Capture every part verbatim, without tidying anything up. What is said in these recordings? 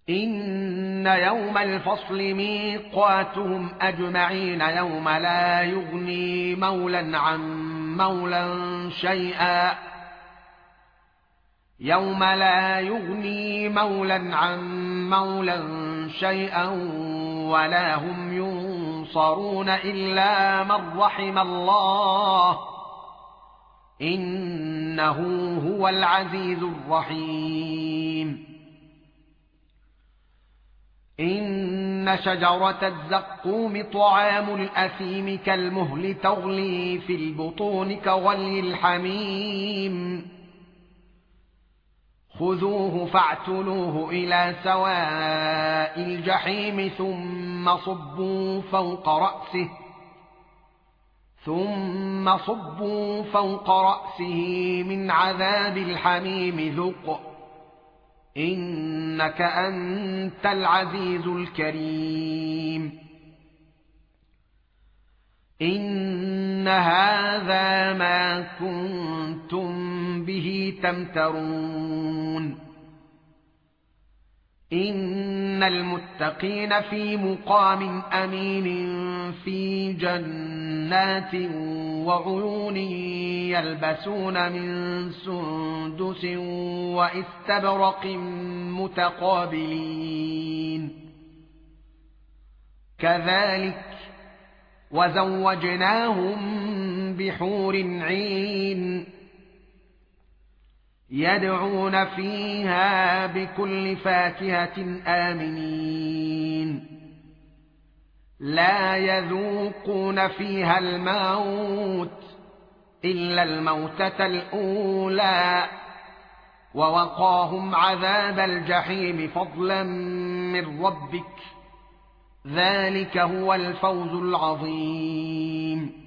إن يوم الفصل ميقاتهم أجمعين يوم لا يغني مولا عن مولا شيئا يوم لا يغني مولا عن مولا شيئا ولا هم ينصرون إلا من رحم الله إنه هو العزيز الرحيم. إن شجرة الزقوم طعام الأثيم كالمهل تغلي في البطون كغلي الحميم خذوه فاعتلوه إلى سواء الجحيم ثم صبوا فوق رأسه ثم صبوا فوق رأسه من عذاب الحميم ذق إنك أنت العزيز الكريم. إن هذا ما كنتم به تمترون. إن المتقين في مقام أمين في جنات وعيون يلبسون من سندس واستبرق متقابلين كذلك وزوجناهم بحور عين يدعون فيها بكل فاكهة آمنين لا يذوقون فيها الموت إلا الموتة الأولى ووقاهم عذاب الجحيم فضلا من ربك ذلك هو الفوز العظيم.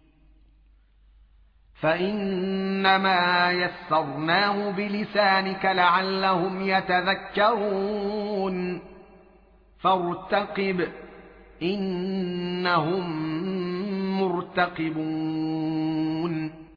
فإنما يسرناه بلسانك لعلهم يتذكرون فارتقب إنهم مرتقبون.